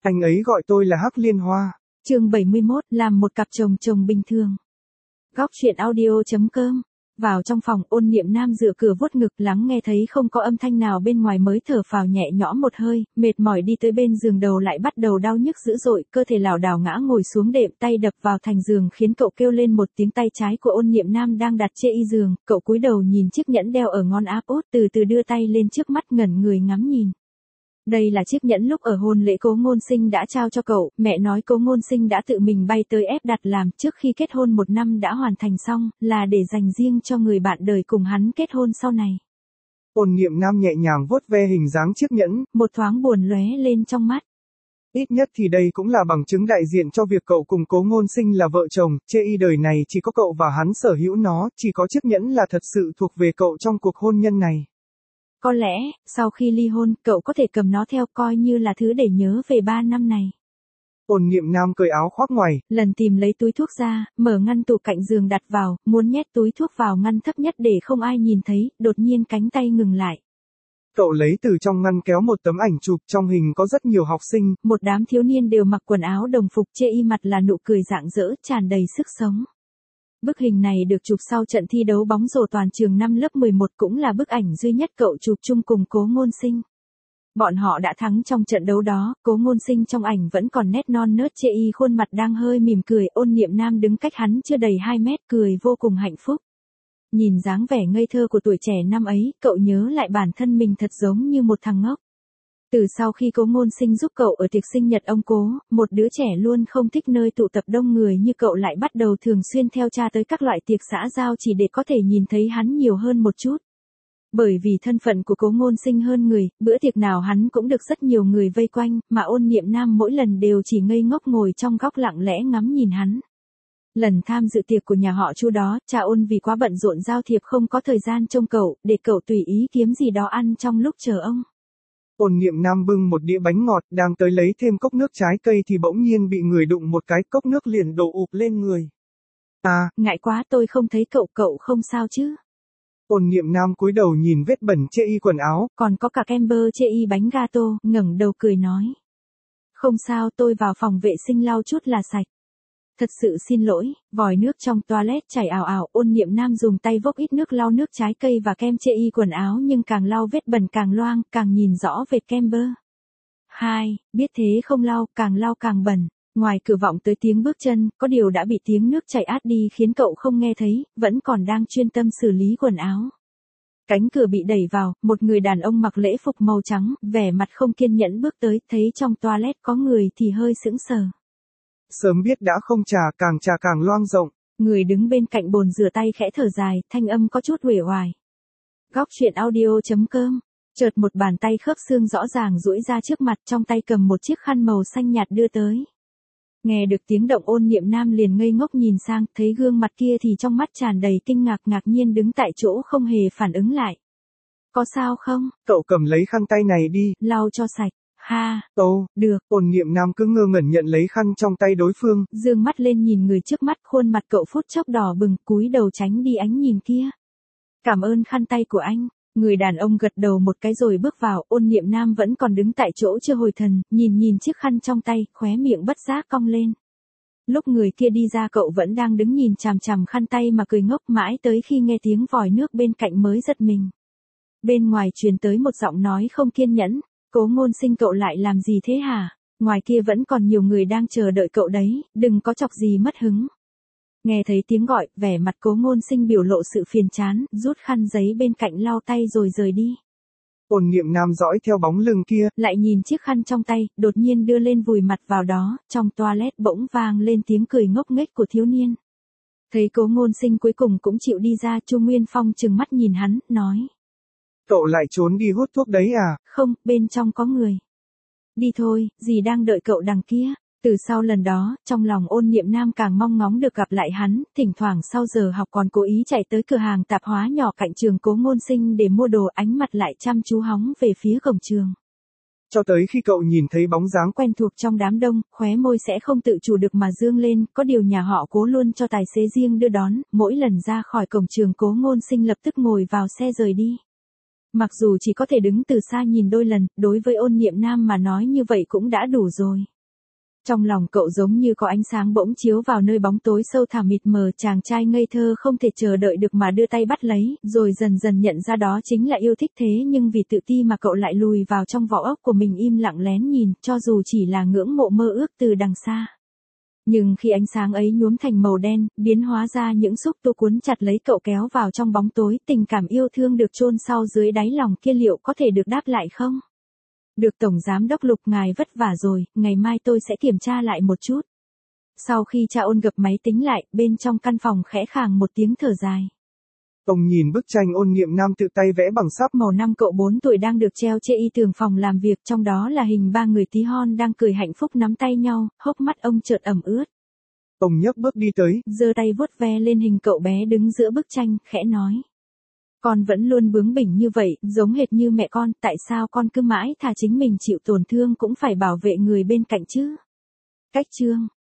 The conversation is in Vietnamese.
Anh ấy gọi tôi là Hắc Liên Hoa. Chương 71, làm một cặp chồng chồng bình thường. Góc truyện audio.com. Vào trong phòng, Ôn Niệm Nam dựa cửa vuốt ngực, lắng nghe thấy không có âm thanh nào bên ngoài mới thở phào nhẹ nhõm một hơi, mệt mỏi đi tới bên giường, đầu lại bắt đầu đau nhức dữ dội, cơ thể lảo đảo ngã ngồi xuống đệm, tay đập vào thành giường khiến cậu kêu lên một tiếng. Tay trái của Ôn Niệm Nam đang đặt trên y giường, cậu cúi đầu nhìn chiếc nhẫn đeo ở ngón áp út, từ từ đưa tay lên trước mắt ngẩn người ngắm nhìn. Đây là chiếc nhẫn lúc ở hôn lễ Cố Ngôn Sinh đã trao cho cậu, mẹ nói Cố Ngôn Sinh đã tự mình bay tới ép đặt làm, trước khi kết hôn 1 năm đã hoàn thành xong, là để dành riêng cho người bạn đời cùng hắn kết hôn sau này. Ôn Niệm Nam nhẹ nhàng vuốt ve hình dáng chiếc nhẫn, một thoáng buồn lóe lên trong mắt. Ít nhất thì đây cũng là bằng chứng đại diện cho việc cậu cùng Cố Ngôn Sinh là vợ chồng, chê y đời này chỉ có cậu và hắn sở hữu nó, chỉ có chiếc nhẫn là thật sự thuộc về cậu trong cuộc hôn nhân này. Có lẽ, sau khi ly hôn, cậu có thể cầm nó theo coi như là thứ để nhớ về 3 năm này. Ôn Niệm Nam cởi áo khoác ngoài, lần tìm lấy túi thuốc ra, mở ngăn tủ cạnh giường đặt vào, muốn nhét túi thuốc vào ngăn thấp nhất để không ai nhìn thấy, đột nhiên cánh tay ngừng lại. Cậu lấy từ trong ngăn kéo một tấm ảnh chụp, trong hình có rất nhiều học sinh. Một đám thiếu niên đều mặc quần áo đồng phục, chê y mặt là nụ cười rạng rỡ, tràn đầy sức sống. Bức hình này được chụp sau trận thi đấu bóng rổ toàn trường năm lớp 11, cũng là bức ảnh duy nhất cậu chụp chung cùng Cố Ngôn Sinh. Bọn họ đã thắng trong trận đấu đó, Cố Ngôn Sinh trong ảnh vẫn còn nét non nớt chê y, khuôn mặt đang hơi mỉm cười, Ôn Niệm Nam đứng cách hắn chưa đầy 2 mét, cười vô cùng hạnh phúc. Nhìn dáng vẻ ngây thơ của tuổi trẻ năm ấy, cậu nhớ lại bản thân mình thật giống như một thằng ngốc. Từ sau khi Cố Ngôn Sinh giúp cậu ở tiệc sinh nhật ông Cố, một đứa trẻ luôn không thích nơi tụ tập đông người như cậu lại bắt đầu thường xuyên theo cha tới các loại tiệc xã giao chỉ để có thể nhìn thấy hắn nhiều hơn một chút. Bởi vì thân phận của Cố Ngôn Sinh hơn người, bữa tiệc nào hắn cũng được rất nhiều người vây quanh, mà Ôn Niệm Nam mỗi lần đều chỉ ngây ngốc ngồi trong góc lặng lẽ ngắm nhìn hắn. Lần tham dự tiệc của nhà họ Chu đó, cha Ôn vì quá bận rộn giao thiệp không có thời gian trông cậu, để cậu tùy ý kiếm gì đó ăn trong lúc chờ ông. Ôn Niệm Nam bưng một đĩa bánh ngọt, đang tới lấy thêm cốc nước trái cây thì bỗng nhiên bị người đụng một cái, cốc nước liền đổ ụp lên người. À, ngại quá, tôi không thấy cậu không sao chứ? Ôn Niệm Nam cúi đầu nhìn vết bẩn chê y quần áo, còn có cả kem bơ chê y bánh gato, ngẩng đầu cười nói. Không sao, tôi vào phòng vệ sinh lau chút là sạch. Thật sự xin lỗi, vòi nước trong toilet chảy ào ào, Ôn Niệm Nam dùng tay vốc ít nước lau nước trái cây và kem chê y quần áo, nhưng càng lau vết bẩn càng loang, càng nhìn rõ vệt kem bơ. 2. Biết thế không lau càng bẩn. Ngoài cửa vọng tới tiếng bước chân, có điều đã bị tiếng nước chảy át đi khiến cậu không nghe thấy, vẫn còn đang chuyên tâm xử lý quần áo. Cánh cửa bị đẩy vào, một người đàn ông mặc lễ phục màu trắng, vẻ mặt không kiên nhẫn bước tới, thấy trong toilet có người thì hơi sững sờ. Sớm biết đã không trà càng loang rộng. Người đứng bên cạnh bồn rửa tay khẽ thở dài, thanh âm có chút uể oải. Góc truyện audio.com. Chợt một bàn tay khớp xương rõ ràng duỗi ra trước mặt, trong tay cầm một chiếc khăn màu xanh nhạt đưa tới. Nghe được tiếng động, Ôn Niệm Nam liền ngây ngốc nhìn sang, thấy gương mặt kia thì trong mắt tràn đầy kinh ngạc, ngạc nhiên đứng tại chỗ không hề phản ứng lại. Có sao không? Cậu cầm lấy khăn tay này đi. Lau cho sạch. Ha, được. Ôn Niệm Nam cứ ngơ ngẩn nhận lấy khăn trong tay đối phương. Dương mắt lên nhìn người trước mắt, khuôn mặt cậu phút chốc đỏ bừng, cúi đầu tránh đi ánh nhìn kia. Cảm ơn khăn tay của anh. Người đàn ông gật đầu một cái rồi bước vào, Ôn Niệm Nam vẫn còn đứng tại chỗ chưa hồi thần, nhìn chiếc khăn trong tay, khóe miệng bất giác cong lên. Lúc người kia đi ra cậu vẫn đang đứng nhìn chằm chằm khăn tay mà cười ngốc, mãi tới khi nghe tiếng vòi nước bên cạnh mới giật mình. Bên ngoài truyền tới một giọng nói không kiên nhẫn. Cố Ngôn Sinh, cậu lại làm gì thế hả? Ngoài kia vẫn còn nhiều người đang chờ đợi cậu đấy, đừng có chọc gì mất hứng. Nghe thấy tiếng gọi, vẻ mặt Cố Ngôn Sinh biểu lộ sự phiền chán, rút khăn giấy bên cạnh lau tay rồi rời đi. Ôn Niệm Nam dõi theo bóng lưng kia, lại nhìn chiếc khăn trong tay, đột nhiên đưa lên vùi mặt vào đó, trong toilet bỗng vang lên tiếng cười ngốc nghếch của thiếu niên. Thấy Cố Ngôn Sinh cuối cùng cũng chịu đi ra, Chu Nguyên Phong trừng mắt nhìn hắn, nói. Cậu lại trốn đi hút thuốc đấy à? Không, bên trong có người. Đi thôi, dì đang đợi cậu đằng kia. Từ sau lần đó, trong lòng Ôn Niệm Nam càng mong ngóng được gặp lại hắn, thỉnh thoảng sau giờ học còn cố ý chạy tới cửa hàng tạp hóa nhỏ cạnh trường Cố Ngôn Sinh để mua đồ, ánh mặt lại chăm chú hóng về phía cổng trường. Cho tới khi cậu nhìn thấy bóng dáng quen thuộc trong đám đông, khóe môi sẽ không tự chủ được mà dương lên, có điều nhà họ Cố luôn cho tài xế riêng đưa đón, mỗi lần ra khỏi cổng trường Cố Ngôn Sinh lập tức ngồi vào xe rời đi. Mặc dù chỉ có thể đứng từ xa nhìn đôi lần, đối với Ôn Niệm Nam mà nói như vậy cũng đã đủ rồi. Trong lòng cậu giống như có ánh sáng bỗng chiếu vào nơi bóng tối sâu thẳm mịt mờ, chàng trai ngây thơ không thể chờ đợi được mà đưa tay bắt lấy, rồi dần dần nhận ra đó chính là yêu thích, thế nhưng vì tự ti mà cậu lại lùi vào trong vỏ ốc của mình im lặng lén nhìn, cho dù chỉ là ngưỡng mộ mơ ước từ đằng xa. Nhưng khi ánh sáng ấy nhuốm thành màu đen, biến hóa ra những xúc tu cuốn chặt lấy cậu kéo vào trong bóng tối, tình cảm yêu thương được chôn sau dưới đáy lòng kia liệu có thể được đáp lại không? Được Tổng Giám đốc Lục, ngài vất vả rồi, ngày mai tôi sẽ kiểm tra lại một chút. Sau khi Cha Ôn gập máy tính lại, bên trong căn phòng khẽ khàng một tiếng thở dài. Ông nhìn bức tranh Ôn Niệm Nam tự tay vẽ bằng sáp màu năm cậu 4 tuổi đang được treo trên y tường phòng làm việc, trong đó là hình ba người tí hon đang cười hạnh phúc nắm tay nhau, hốc mắt ông chợt ẩm ướt. Ông nhấc bước đi tới, giơ tay vuốt ve lên hình cậu bé đứng giữa bức tranh, khẽ nói. Con vẫn luôn bướng bỉnh như vậy, giống hệt như mẹ con, tại sao con cứ mãi thà chính mình chịu tổn thương cũng phải bảo vệ người bên cạnh chứ? Cách chương